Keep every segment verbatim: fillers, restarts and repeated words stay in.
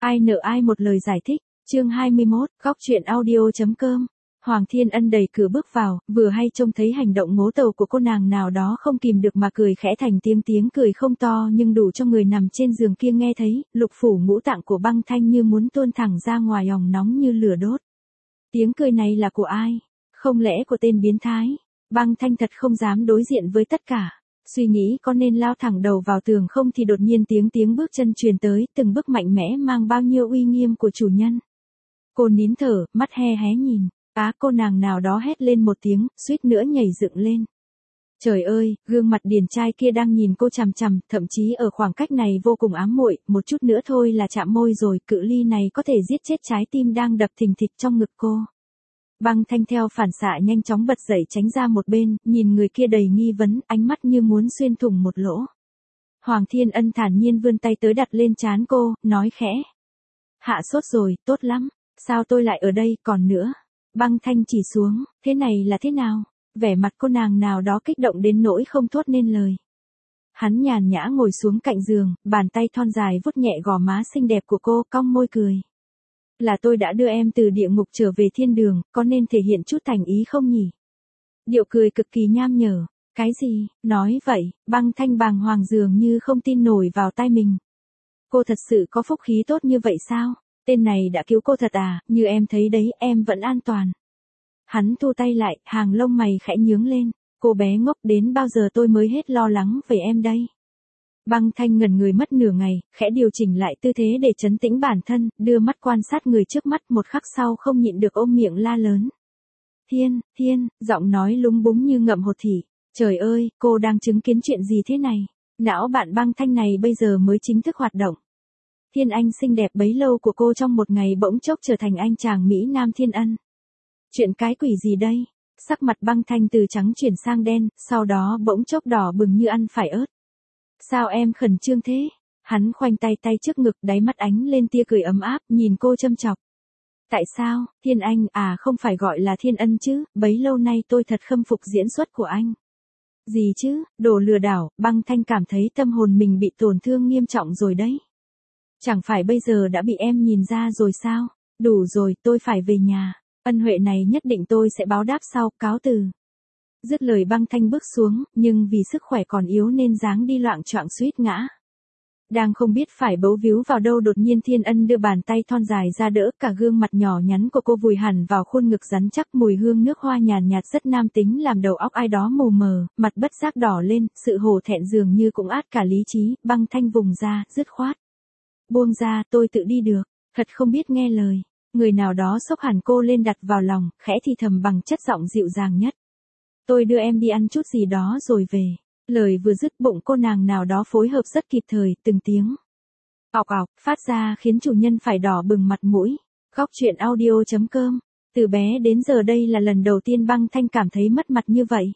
Ai nợ ai một lời giải thích, chương hai mươi mốt, góc truyện audio.com. Hoàng Thiên Ân đẩy cửa bước vào, vừa hay trông thấy hành động ngố tàu của cô nàng nào đó không kìm được mà cười khẽ thành tiếng tiếng cười không to nhưng đủ cho người nằm trên giường kia nghe thấy, lục phủ ngũ tạng của Băng Thanh như muốn tuôn thẳng ra ngoài òng nóng như lửa đốt. Tiếng cười này là của ai? Không lẽ của tên biến thái? Băng Thanh thật không dám đối diện với tất cả. Suy nghĩ có nên lao thẳng đầu vào tường không thì đột nhiên tiếng tiếng bước chân truyền tới, từng bước mạnh mẽ mang bao nhiêu uy nghiêm của chủ nhân. Cô nín thở, mắt he hé nhìn, á cô nàng nào đó hét lên một tiếng, suýt nữa nhảy dựng lên. Trời ơi, gương mặt điển trai kia đang nhìn cô chằm chằm, thậm chí ở khoảng cách này vô cùng ám muội, một chút nữa thôi là chạm môi rồi, cự ly này có thể giết chết trái tim đang đập thình thịch trong ngực cô. Băng Thanh theo phản xạ nhanh chóng bật dậy tránh ra một bên, nhìn người kia đầy nghi vấn, ánh mắt như muốn xuyên thủng một lỗ. Hoàng Thiên Ân thản nhiên vươn tay tới đặt lên trán cô, nói khẽ. Hạ sốt rồi, tốt lắm, sao tôi lại ở đây, còn nữa. Băng Thanh chỉ xuống, thế này là thế nào? Vẻ mặt cô nàng nào đó kích động đến nỗi không thốt nên lời. Hắn nhàn nhã ngồi xuống cạnh giường, bàn tay thon dài vuốt nhẹ gò má xinh đẹp của cô, cong môi cười. Là tôi đã đưa em từ địa ngục trở về thiên đường, có nên thể hiện chút thành ý không nhỉ? Điệu cười cực kỳ nham nhở. Cái gì? Nói vậy, Băng Thanh bàng hoàng dường như không tin nổi vào tai mình. Cô thật sự có phúc khí tốt như vậy sao? Tên này đã cứu cô thật à, như em thấy đấy, em vẫn an toàn. Hắn thu tay lại, hàng lông mày khẽ nhướng lên. Cô bé ngốc, đến bao giờ tôi mới hết lo lắng về em đây? Băng Thanh ngẩn người mất nửa ngày, khẽ điều chỉnh lại tư thế để trấn tĩnh bản thân, đưa mắt quan sát người trước mắt, một khắc sau không nhịn được ôm miệng la lớn. Thiên, Thiên, giọng nói lúng búng như ngậm hột thỉ. Trời ơi, cô đang chứng kiến chuyện gì thế này? Não bạn Băng Thanh này bây giờ mới chính thức hoạt động. Thiên Anh xinh đẹp bấy lâu của cô trong một ngày bỗng chốc trở thành anh chàng Mỹ Nam Thiên Ân. Chuyện cái quỷ gì đây? Sắc mặt Băng Thanh từ trắng chuyển sang đen, sau đó bỗng chốc đỏ bừng như ăn phải ớt. Sao em khẩn trương thế? Hắn khoanh tay tay trước ngực, đáy mắt ánh lên tia cười ấm áp, nhìn cô châm chọc. Tại sao? Thiên Anh, à không phải gọi là Thiên Ân chứ, bấy lâu nay tôi thật khâm phục diễn xuất của anh. Gì chứ, đồ lừa đảo, Băng Thanh cảm thấy tâm hồn mình bị tổn thương nghiêm trọng rồi đấy. Chẳng phải bây giờ đã bị em nhìn ra rồi sao? Đủ rồi, tôi phải về nhà. Ân huệ này nhất định tôi sẽ báo đáp sau, cáo từ. Dứt lời Băng Thanh bước xuống, nhưng vì sức khỏe còn yếu nên dáng đi loạng choạng suýt ngã. Đang không biết phải bấu víu vào đâu đột nhiên Thiên Ân đưa bàn tay thon dài ra đỡ, cả gương mặt nhỏ nhắn của cô vùi hẳn vào khuôn ngực rắn chắc, mùi hương nước hoa nhàn nhạt rất nam tính làm đầu óc ai đó mù mờ, mặt bất giác đỏ lên, sự hổ thẹn dường như cũng át cả lý trí. Băng Thanh vùng ra, dứt khoát. Buông ra, tôi tự đi được, thật không biết nghe lời. Người nào đó xốc hẳn cô lên đặt vào lòng, khẽ thì thầm bằng chất giọng dịu dàng nhất. Tôi đưa em đi ăn chút gì đó rồi về. Lời vừa dứt bụng cô nàng nào đó phối hợp rất kịp thời, từng tiếng ọc ọc phát ra khiến chủ nhân phải đỏ bừng mặt mũi. Góc truyện audio.com. Từ bé đến giờ đây là lần đầu tiên Băng Thanh cảm thấy mất mặt như vậy.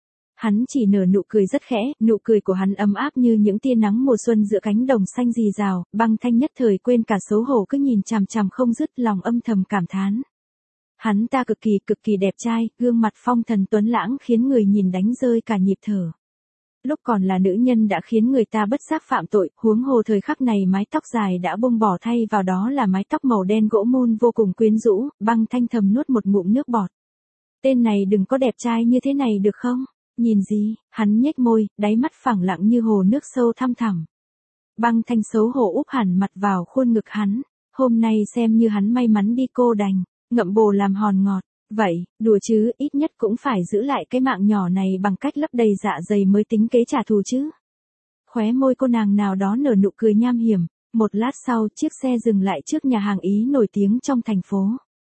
Hắn chỉ nở nụ cười rất khẽ, nụ cười của hắn ấm áp như những tia nắng mùa xuân giữa cánh đồng xanh rì rào. Băng Thanh nhất thời quên cả xấu hổ cứ nhìn chằm chằm không dứt, lòng âm thầm cảm thán. Hắn ta cực kỳ cực kỳ đẹp trai, gương mặt phong thần tuấn lãng khiến người nhìn đánh rơi cả nhịp thở. Lúc còn là nữ nhân đã khiến người ta bất giác phạm tội, huống hồ thời khắc này mái tóc dài đã bông bỏ thay vào đó là mái tóc màu đen gỗ mun vô cùng quyến rũ. Băng Thanh thầm nuốt một ngụm nước bọt. Tên này đừng có đẹp trai như thế này được không? Nhìn gì? Hắn nhếch môi, đáy mắt phẳng lặng như hồ nước sâu thăm thẳm. Băng Thanh xấu hổ úp hẳn mặt vào khuôn ngực hắn. Hôm nay xem như hắn may mắn đi, cô đành ngậm bồ làm hòn ngọt. Vậy, đùa chứ, ít nhất cũng phải giữ lại cái mạng nhỏ này bằng cách lấp đầy dạ dày mới tính kế trả thù chứ. Khóe môi cô nàng nào đó nở nụ cười nham hiểm. Một lát sau, chiếc xe dừng lại trước nhà hàng Ý nổi tiếng trong thành phố.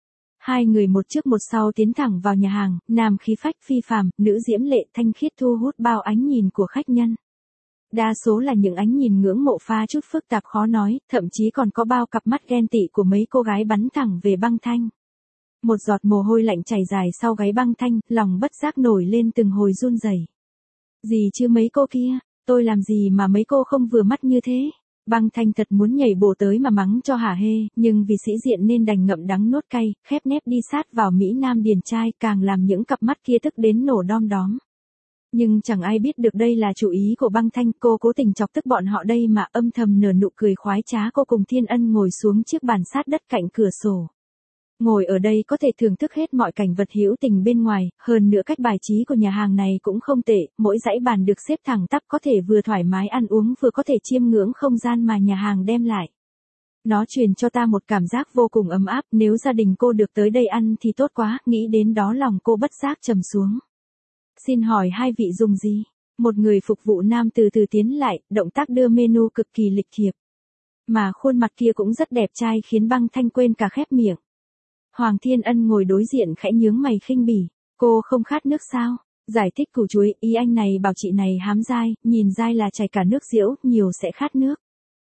Hai người một trước một sau tiến thẳng vào nhà hàng, nam khí phách phi phàm, nữ diễm lệ thanh khiết thu hút bao ánh nhìn của khách nhân. Đa số là những ánh nhìn ngưỡng mộ pha chút phức tạp khó nói, thậm chí còn có bao cặp mắt ghen tị của mấy cô gái bắn thẳng về Băng Thanh. Một giọt mồ hôi lạnh chảy dài sau gáy Băng Thanh, lòng bất giác nổi lên từng hồi run rẩy. Gì chứ mấy cô kia, tôi làm gì mà mấy cô không vừa mắt như thế? Băng Thanh thật muốn nhảy bổ tới mà mắng cho hả hê, nhưng vì sĩ diện nên đành ngậm đắng nuốt cay, khép nép đi sát vào Mỹ Nam điển trai, càng làm những cặp mắt kia tức đến nổ đom đóm. Nhưng chẳng ai biết được đây là chủ ý của băng thanh, cô cố tình chọc tức bọn họ đây mà âm thầm nở nụ cười khoái trá. Cô cùng Thiên Ân ngồi xuống chiếc bàn sát đất cạnh cửa sổ. Ngồi ở đây có thể thưởng thức hết mọi cảnh vật hữu tình bên ngoài, hơn nữa cách bài trí của nhà hàng này cũng không tệ, mỗi dãy bàn được xếp thẳng tắp có thể vừa thoải mái ăn uống vừa có thể chiêm ngưỡng không gian mà nhà hàng đem lại. Nó truyền cho ta một cảm giác vô cùng ấm áp, nếu gia đình cô được tới đây ăn thì tốt quá, nghĩ đến đó lòng cô bất giác trầm xuống. Xin hỏi hai vị dùng gì? Một người phục vụ nam từ từ tiến lại, động tác đưa menu cực kỳ lịch thiệp. Mà khuôn mặt kia cũng rất đẹp trai khiến băng thanh quên cả khép miệng. Hoàng Thiên Ân ngồi đối diện khẽ nhướng mày khinh bỉ. Cô không khát nước sao? Giải thích củ chuối, ý anh này bảo chị này hám dai, nhìn dai là chảy cả nước diễu, nhiều sẽ khát nước.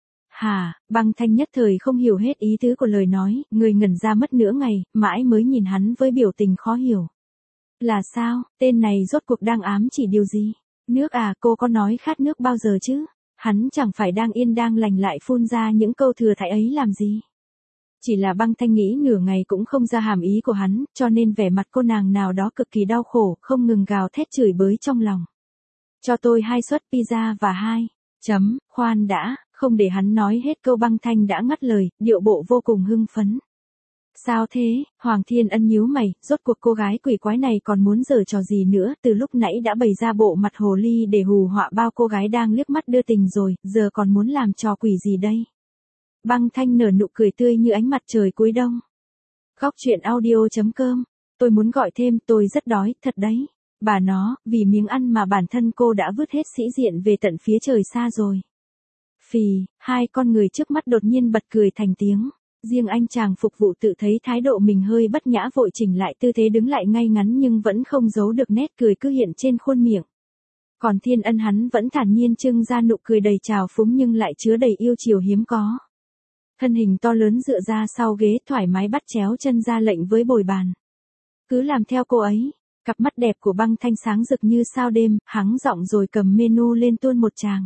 Hà, băng thanh nhất thời không hiểu hết ý tứ của lời nói, người ngẩn ra mất nửa ngày, mãi mới nhìn hắn với biểu tình khó hiểu. Là sao, tên này rốt cuộc đang ám chỉ điều gì? Nước à, cô có nói khát nước bao giờ chứ? Hắn chẳng phải đang yên đang lành lại phun ra những câu thừa thãi ấy làm gì? Chỉ là băng thanh nghĩ nửa ngày cũng không ra hàm ý của hắn, cho nên vẻ mặt cô nàng nào đó cực kỳ đau khổ, không ngừng gào thét chửi bới trong lòng. Cho tôi hai suất pizza và hai. Chấm, khoan đã, không để hắn nói hết câu băng thanh đã ngắt lời, điệu bộ vô cùng hưng phấn. Sao thế, Hoàng Thiên Ân nhíu mày, rốt cuộc cô gái quỷ quái này còn muốn giở trò gì nữa, từ lúc nãy đã bày ra bộ mặt hồ ly để hù họa bao cô gái đang liếc mắt đưa tình rồi, giờ còn muốn làm trò quỷ gì đây? Băng thanh nở nụ cười tươi như ánh mặt trời cuối đông. Góc truyện audio chấm com, tôi muốn gọi thêm, tôi rất đói, thật đấy. Bà nó, vì miếng ăn mà bản thân cô đã vứt hết sĩ diện về tận phía trời xa rồi. Phì, hai con người trước mắt đột nhiên bật cười thành tiếng. Riêng anh chàng phục vụ tự thấy thái độ mình hơi bất nhã vội chỉnh lại tư thế đứng lại ngay ngắn nhưng vẫn không giấu được nét cười cứ hiện trên khuôn miệng. Còn Thiên Ân hắn vẫn thản nhiên trưng ra nụ cười đầy trào phúng nhưng lại chứa đầy yêu chiều hiếm có. Thân hình to lớn dựa ra sau ghế thoải mái bắt chéo chân ra lệnh với bồi bàn. Cứ làm theo cô ấy. Cặp mắt đẹp của băng thanh sáng rực như sao đêm, hắng giọng rồi cầm menu lên tuôn một tràng.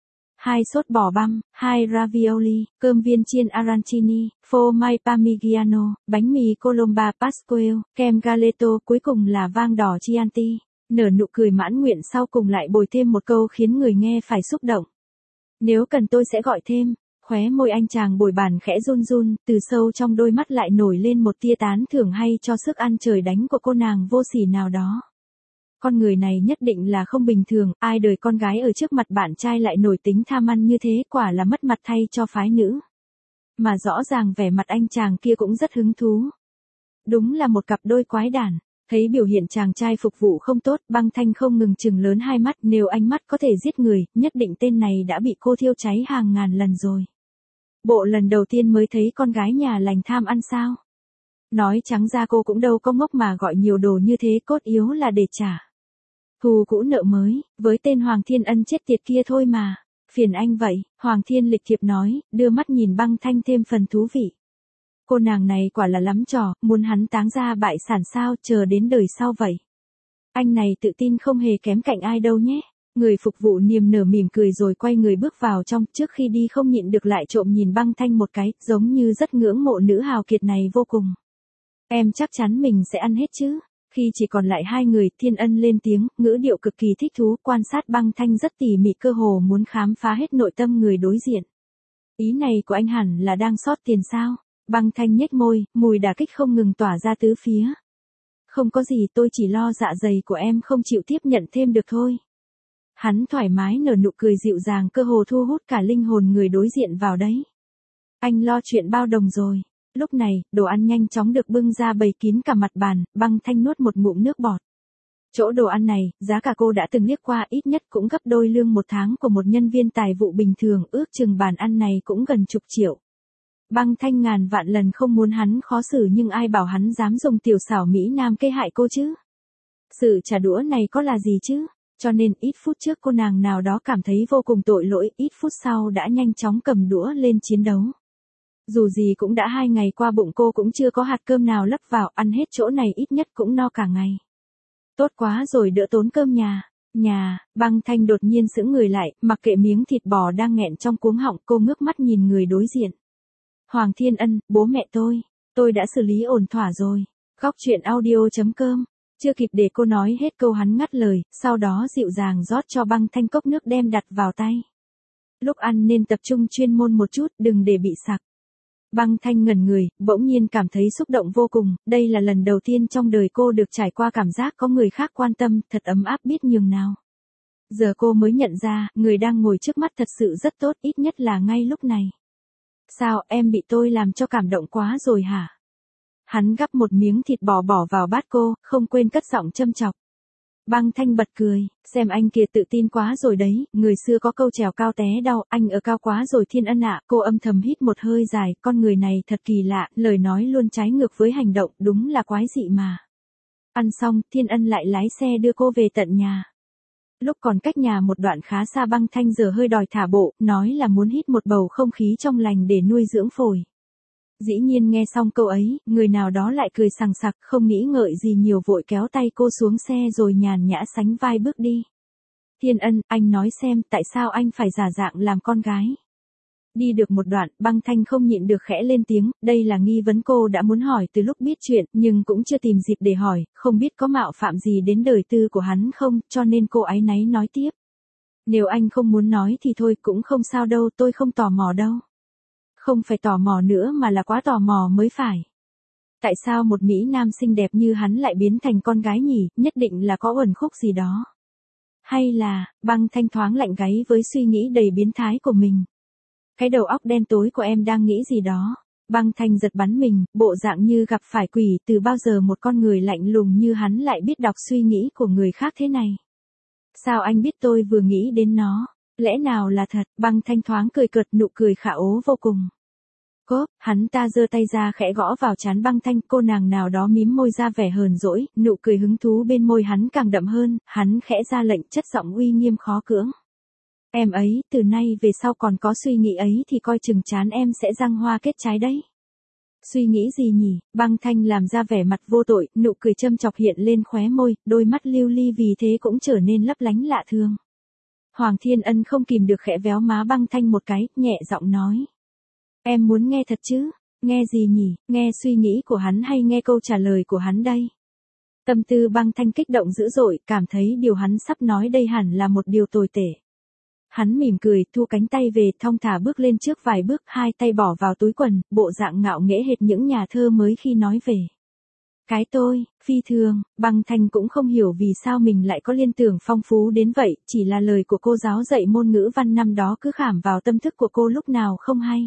Hai sốt bò băm, hai ravioli, cơm viên chiên arancini, phô mai parmigiano, bánh mì colomba pasquale, kem galeto, cuối cùng là vang đỏ Chianti. Nở nụ cười mãn nguyện sau cùng lại bồi thêm một câu khiến người nghe phải xúc động. Nếu cần tôi sẽ gọi thêm. Khóe môi anh chàng bồi bàn khẽ run run, từ sâu trong đôi mắt lại nổi lên một tia tán thưởng hay cho sức ăn trời đánh của cô nàng vô sỉ nào đó. Con người này nhất định là không bình thường, ai đời con gái ở trước mặt bạn trai lại nổi tính tham ăn như thế, quả là mất mặt thay cho phái nữ. Mà rõ ràng vẻ mặt anh chàng kia cũng rất hứng thú. Đúng là một cặp đôi quái đản. Thấy biểu hiện chàng trai phục vụ không tốt, băng thanh không ngừng chừng lớn hai mắt, nếu ánh mắt có thể giết người, nhất định tên này đã bị cô thiêu cháy hàng ngàn lần rồi. Bộ lần đầu tiên mới thấy con gái nhà lành tham ăn sao? Nói trắng ra cô cũng đâu có ngốc mà gọi nhiều đồ như thế, cốt yếu là để trả. Thù cũ nợ mới, với tên Hoàng Thiên Ân chết tiệt kia thôi mà. Phiền anh vậy, Hoàng Thiên lịch thiệp nói, đưa mắt nhìn băng thanh thêm phần thú vị. Cô nàng này quả là lắm trò, muốn hắn táng ra bại sản sao, chờ đến đời sau vậy. Anh này tự tin không hề kém cạnh ai đâu nhé. Người phục vụ niềm nở mỉm cười rồi quay người bước vào trong, trước khi đi không nhịn được lại trộm nhìn băng thanh một cái, giống như rất ngưỡng mộ nữ hào kiệt này vô cùng. Em chắc chắn mình sẽ ăn hết chứ. Khi chỉ còn lại hai người, Thiên Ân lên tiếng, ngữ điệu cực kỳ thích thú, quan sát băng thanh rất tỉ mỉ, cơ hồ muốn khám phá hết nội tâm người đối diện. Ý này của anh hẳn là đang sót tiền sao? Băng thanh nhếch môi, mùi đả kích không ngừng tỏa ra tứ phía. Không có gì, tôi chỉ lo dạ dày của em không chịu tiếp nhận thêm được thôi. Hắn thoải mái nở nụ cười dịu dàng, cơ hồ thu hút cả linh hồn người đối diện vào đấy. Anh lo chuyện bao đồng rồi. Lúc này, đồ ăn nhanh chóng được bưng ra bày kín cả mặt bàn, băng thanh nuốt một ngụm nước bọt. Chỗ đồ ăn này, giá cả cô đã từng liếc qua, ít nhất cũng gấp đôi lương một tháng của một nhân viên tài vụ bình thường, ước chừng bàn ăn này cũng gần chục triệu. Băng thanh ngàn vạn lần không muốn hắn khó xử nhưng ai bảo hắn dám dùng tiểu xảo Mỹ Nam kê hại cô chứ. Sự trả đũa này có là gì chứ, cho nên ít phút trước cô nàng nào đó cảm thấy vô cùng tội lỗi, ít phút sau đã nhanh chóng cầm đũa lên chiến đấu. Dù gì cũng đã hai ngày qua bụng cô cũng chưa có hạt cơm nào lấp vào, ăn hết chỗ này ít nhất cũng no cả ngày. Tốt quá rồi, đỡ tốn cơm nhà. Nhà, băng thanh đột nhiên sững người lại, mặc kệ miếng thịt bò đang nghẹn trong cuống họng, cô ngước mắt nhìn người đối diện. Hoàng Thiên Ân, bố mẹ tôi, tôi đã xử lý ổn thỏa rồi. Góc truyện audio chấm com Chưa kịp để cô nói hết câu hắn ngắt lời, sau đó dịu dàng rót cho Băng Thanh cốc nước đem đặt vào tay. Lúc ăn nên tập trung chuyên môn một chút, đừng để bị sặc. Băng Thanh ngẩn người, bỗng nhiên cảm thấy xúc động vô cùng, đây là lần đầu tiên trong đời cô được trải qua cảm giác có người khác quan tâm, thật ấm áp biết nhường nào. Giờ cô mới nhận ra, người đang ngồi trước mắt thật sự rất tốt, ít nhất là ngay lúc này. Sao, em bị tôi làm cho cảm động quá rồi hả? Hắn gắp một miếng thịt bò bỏ vào bát cô, không quên cất giọng châm chọc. Băng Thanh bật cười, xem anh kia tự tin quá rồi đấy, người xưa có câu trèo cao té đau, anh ở cao quá rồi Thiên Ân ạ. Cô âm thầm hít một hơi dài, con người này thật kỳ lạ, lời nói luôn trái ngược với hành động, đúng là quái dị mà. Ăn xong, Thiên Ân lại lái xe đưa cô về tận nhà. Lúc còn cách nhà một đoạn khá xa, Băng Thanh giờ hơi đòi thả bộ, nói là muốn hít một bầu không khí trong lành để nuôi dưỡng phổi. Dĩ nhiên nghe xong câu ấy, người nào đó lại cười sằng sặc, không nghĩ ngợi gì nhiều vội kéo tay cô xuống xe rồi nhàn nhã sánh vai bước đi. Thiên Ân, anh nói xem, tại sao anh phải giả dạng làm con gái? Đi được một đoạn, Băng Thanh không nhịn được khẽ lên tiếng, đây là nghi vấn cô đã muốn hỏi từ lúc biết chuyện, nhưng cũng chưa tìm dịp để hỏi, không biết có mạo phạm gì đến đời tư của hắn không, cho nên cô áy náy nói tiếp. Nếu anh không muốn nói thì thôi, cũng không sao đâu, tôi không tò mò đâu. Không phải tò mò nữa mà là quá tò mò mới phải. Tại sao một Mỹ Nam xinh đẹp như hắn lại biến thành con gái nhỉ, nhất định là có uẩn khúc gì đó. Hay là, Băng Thanh thoáng lạnh gáy với suy nghĩ đầy biến thái của mình. Cái đầu óc đen tối của em đang nghĩ gì đó. Băng Thanh giật bắn mình, bộ dạng như gặp phải quỷ, từ bao giờ một con người lạnh lùng như hắn lại biết đọc suy nghĩ của người khác thế này. Sao anh biết tôi vừa nghĩ đến nó? Lẽ nào là thật? Băng Thanh thoáng cười cợt, nụ cười khả ố vô cùng. Cốp, hắn ta giơ tay ra khẽ gõ vào trán Băng Thanh, cô nàng nào đó mím môi ra vẻ hờn dỗi, nụ cười hứng thú bên môi hắn càng đậm hơn, hắn khẽ ra lệnh, chất giọng uy nghiêm khó cưỡng. Em ấy, từ nay về sau còn có suy nghĩ ấy thì coi chừng chán em sẽ răng hoa kết trái đấy. Suy nghĩ gì nhỉ? Băng Thanh làm ra vẻ mặt vô tội, nụ cười châm chọc hiện lên khóe môi, đôi mắt lưu ly vì thế cũng trở nên lấp lánh lạ thường. Hoàng Thiên Ân không kìm được khẽ véo má Băng Thanh một cái, nhẹ giọng nói. Em muốn nghe thật chứ? Nghe gì nhỉ? Nghe suy nghĩ của hắn hay nghe câu trả lời của hắn đây? Tâm tư Băng Thanh kích động dữ dội, cảm thấy điều hắn sắp nói đây hẳn là một điều tồi tệ. Hắn mỉm cười, thu cánh tay về, thong thả bước lên trước vài bước, hai tay bỏ vào túi quần, bộ dạng ngạo nghễ hệt những nhà thơ mới khi nói về. Cái tôi, phi thường, Băng Thanh cũng không hiểu vì sao mình lại có liên tưởng phong phú đến vậy, chỉ là lời của cô giáo dạy môn ngữ văn năm đó cứ khảm vào tâm thức của cô lúc nào không hay.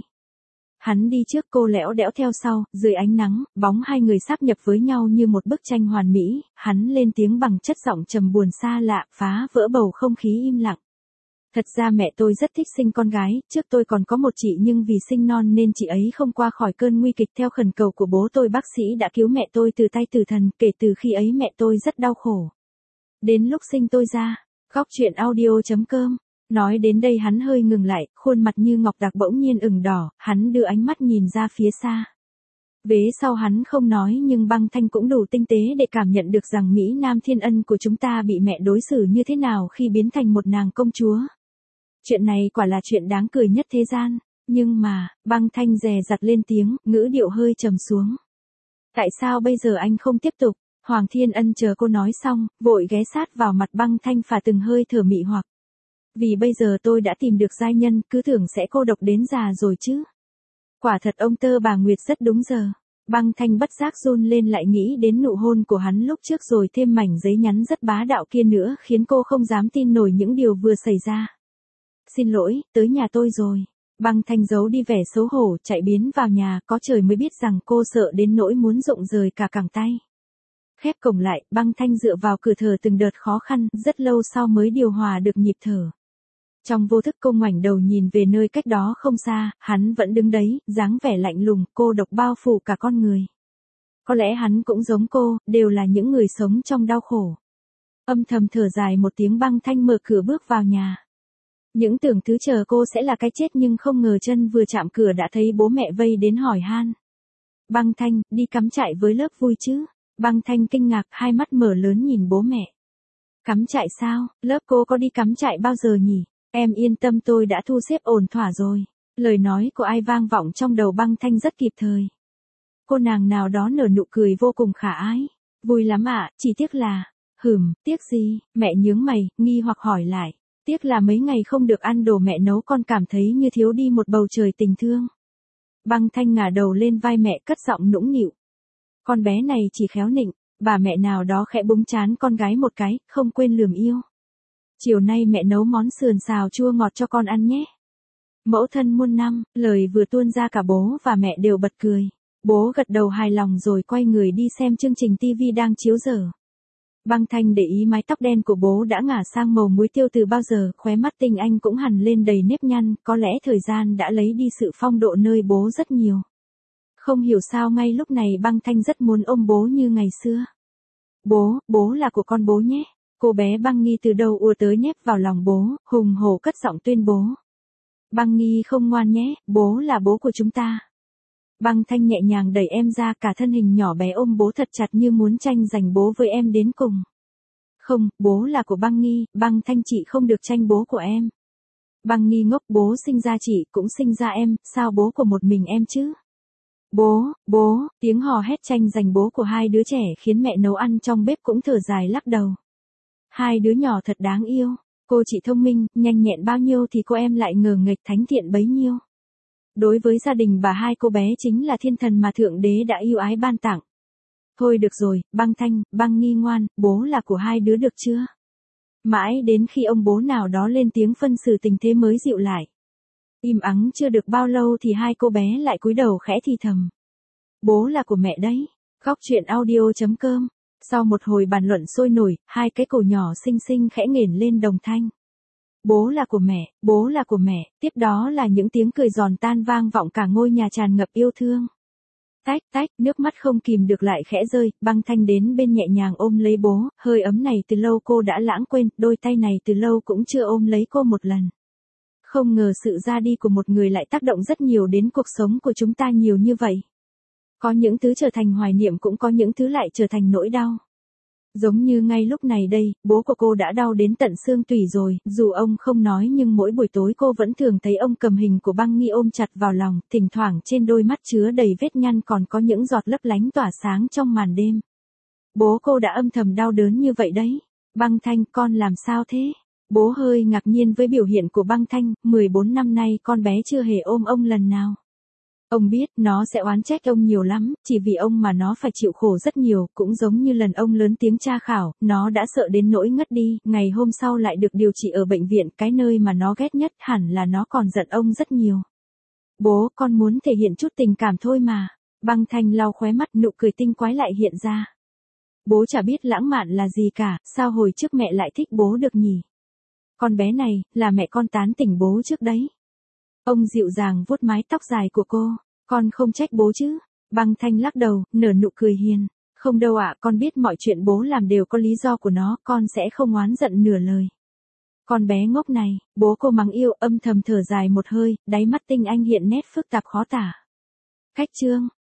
Hắn đi trước, cô lẽo đẽo theo sau, dưới ánh nắng, bóng hai người sáp nhập với nhau như một bức tranh hoàn mỹ, hắn lên tiếng bằng chất giọng trầm buồn xa lạ, phá vỡ bầu không khí im lặng. Thật ra mẹ tôi rất thích sinh con gái, trước tôi còn có một chị nhưng vì sinh non nên chị ấy không qua khỏi cơn nguy kịch, theo khẩn cầu của bố tôi bác sĩ đã cứu mẹ tôi từ tay tử thần, kể từ khi ấy mẹ tôi rất đau khổ. Đến lúc sinh tôi ra, góc truyện audio chấm com. Nói đến đây hắn hơi ngừng lại, khuôn mặt như ngọc đặc bỗng nhiên ửng đỏ, hắn đưa ánh mắt nhìn ra phía xa. Vế sau hắn không nói nhưng Băng Thanh cũng đủ tinh tế để cảm nhận được rằng Mỹ Nam Thiên Ân của chúng ta bị mẹ đối xử như thế nào khi biến thành một nàng công chúa. Chuyện này quả là chuyện đáng cười nhất thế gian, nhưng mà, Băng Thanh dè dặt lên tiếng, ngữ điệu hơi trầm xuống. Tại sao bây giờ anh không tiếp tục? Hoàng Thiên Ân chờ cô nói xong, vội ghé sát vào mặt Băng Thanh phả từng hơi thở mị hoặc. Vì bây giờ tôi đã tìm được giai nhân, cứ tưởng sẽ cô độc đến già rồi chứ. Quả thật ông tơ bà Nguyệt rất đúng giờ. Băng Thanh bất giác run lên, lại nghĩ đến nụ hôn của hắn lúc trước rồi thêm mảnh giấy nhắn rất bá đạo kia nữa, khiến cô không dám tin nổi những điều vừa xảy ra. Xin lỗi, tới nhà tôi rồi. Băng Thanh giấu đi vẻ xấu hổ, chạy biến vào nhà, có trời mới biết rằng cô sợ đến nỗi muốn rụng rời cả cẳng tay. Khép cổng lại, Băng Thanh dựa vào cửa thở từng đợt khó khăn, rất lâu sau mới điều hòa được nhịp thở. Trong vô thức cô ngoảnh đầu nhìn về nơi cách đó không xa, hắn vẫn đứng đấy, dáng vẻ lạnh lùng, cô độc bao phủ cả con người. Có lẽ hắn cũng giống cô, đều là những người sống trong đau khổ. Âm thầm thở dài một tiếng, Băng Thanh mở cửa bước vào nhà. Những tưởng thứ chờ cô sẽ là cái chết nhưng không ngờ chân vừa chạm cửa đã thấy bố mẹ vây đến hỏi han. Băng Thanh, đi cắm trại với lớp vui chứ? Băng Thanh kinh ngạc, hai mắt mở lớn nhìn bố mẹ. Cắm trại sao? Lớp cô có đi cắm trại bao giờ nhỉ? Em yên tâm, tôi đã thu xếp ổn thỏa rồi. Lời nói của ai vang vọng trong đầu Băng Thanh rất kịp thời. Cô nàng nào đó nở nụ cười vô cùng khả ái. Vui lắm ạ, chỉ tiếc là, hửm, tiếc gì, mẹ nhướng mày, nghi hoặc hỏi lại. Tiếc là mấy ngày không được ăn đồ mẹ nấu con cảm thấy như thiếu đi một bầu trời tình thương. Băng Thanh ngả đầu lên vai mẹ cất giọng nũng nịu. Con bé này chỉ khéo nịnh, bà mẹ nào đó khẽ búng trán con gái một cái, không quên lườm yêu. Chiều nay mẹ nấu món sườn xào chua ngọt cho con ăn nhé. Mẫu thân muôn năm, lời vừa tuôn ra cả bố và mẹ đều bật cười. Bố gật đầu hài lòng rồi quay người đi xem chương trình tivi đang chiếu dở. Băng Thanh để ý mái tóc đen của bố đã ngả sang màu muối tiêu từ bao giờ, khóe mắt tinh anh cũng hằn lên đầy nếp nhăn, có lẽ thời gian đã lấy đi sự phong độ nơi bố rất nhiều. Không hiểu sao ngay lúc này Băng Thanh rất muốn ôm bố như ngày xưa. Bố, bố là của con bố nhé. Cô bé Băng Nghi từ đâu ùa tới nép vào lòng bố, hùng hổ cất giọng tuyên bố. Băng Nghi không ngoan nhé, bố là bố của chúng ta. Băng Thanh nhẹ nhàng đẩy em ra, cả thân hình nhỏ bé ôm bố thật chặt như muốn tranh giành bố với em đến cùng. Không, bố là của Băng Nghi, Băng Thanh chị không được tranh bố của em. Băng Nghi ngốc, bố sinh ra chị cũng sinh ra em, sao bố của một mình em chứ? Bố, bố, tiếng hò hét tranh giành bố của hai đứa trẻ khiến mẹ nấu ăn trong bếp cũng thở dài lắc đầu. Hai đứa nhỏ thật đáng yêu, cô chị thông minh, nhanh nhẹn bao nhiêu thì cô em lại ngờ nghệch thánh thiện bấy nhiêu. Đối với gia đình bà hai cô bé chính là thiên thần mà Thượng Đế đã yêu ái ban tặng. Thôi được rồi, Băng Thanh, Băng Nghi ngoan, bố là của hai đứa được chưa? Mãi đến khi ông bố nào đó lên tiếng phân xử tình thế mới dịu lại. Im ắng chưa được bao lâu thì hai cô bé lại cúi đầu khẽ thì thầm. Bố là của mẹ đấy. Góc truyện audio chấm com. Sau một hồi bàn luận sôi nổi, hai cái cổ nhỏ xinh xinh khẽ nghển lên đồng thanh. Bố là của mẹ, bố là của mẹ, tiếp đó là những tiếng cười giòn tan vang vọng cả ngôi nhà tràn ngập yêu thương. Tách tách, nước mắt không kìm được lại khẽ rơi, Băng Thanh đến bên nhẹ nhàng ôm lấy bố, hơi ấm này từ lâu cô đã lãng quên, đôi tay này từ lâu cũng chưa ôm lấy cô một lần. Không ngờ sự ra đi của một người lại tác động rất nhiều đến cuộc sống của chúng ta nhiều như vậy. Có những thứ trở thành hoài niệm, cũng có những thứ lại trở thành nỗi đau. Giống như ngay lúc này đây, bố của cô đã đau đến tận xương tủy rồi, dù ông không nói nhưng mỗi buổi tối cô vẫn thường thấy ông cầm hình của Băng Nghi ôm chặt vào lòng, thỉnh thoảng trên đôi mắt chứa đầy vết nhăn còn có những giọt lấp lánh tỏa sáng trong màn đêm. Bố cô đã âm thầm đau đớn như vậy đấy. Băng Thanh, con làm sao thế? Bố hơi ngạc nhiên với biểu hiện của Băng Thanh, mười bốn năm nay con bé chưa hề ôm ông lần nào. Ông biết nó sẽ oán trách ông nhiều lắm, chỉ vì ông mà nó phải chịu khổ rất nhiều, cũng giống như lần ông lớn tiếng tra khảo, nó đã sợ đến nỗi ngất đi, ngày hôm sau lại được điều trị ở bệnh viện, cái nơi mà nó ghét nhất, hẳn là nó còn giận ông rất nhiều. Bố, con muốn thể hiện chút tình cảm thôi mà. Băng Thanh lau khóe mắt, nụ cười tinh quái lại hiện ra. Bố chả biết lãng mạn là gì cả, sao hồi trước mẹ lại thích bố được nhỉ? Con bé này, là mẹ con tán tỉnh bố trước đấy. Ông dịu dàng vuốt mái tóc dài của cô. Con không trách bố chứ? Băng Thanh lắc đầu, nở nụ cười hiền. Không đâu ạ, con biết mọi chuyện bố làm đều có lý do của nó, con sẽ không oán giận nửa lời. Con bé ngốc này, bố cô mắng yêu, âm thầm thở dài một hơi, đáy mắt tinh anh hiện nét phức tạp khó tả. Cách chương.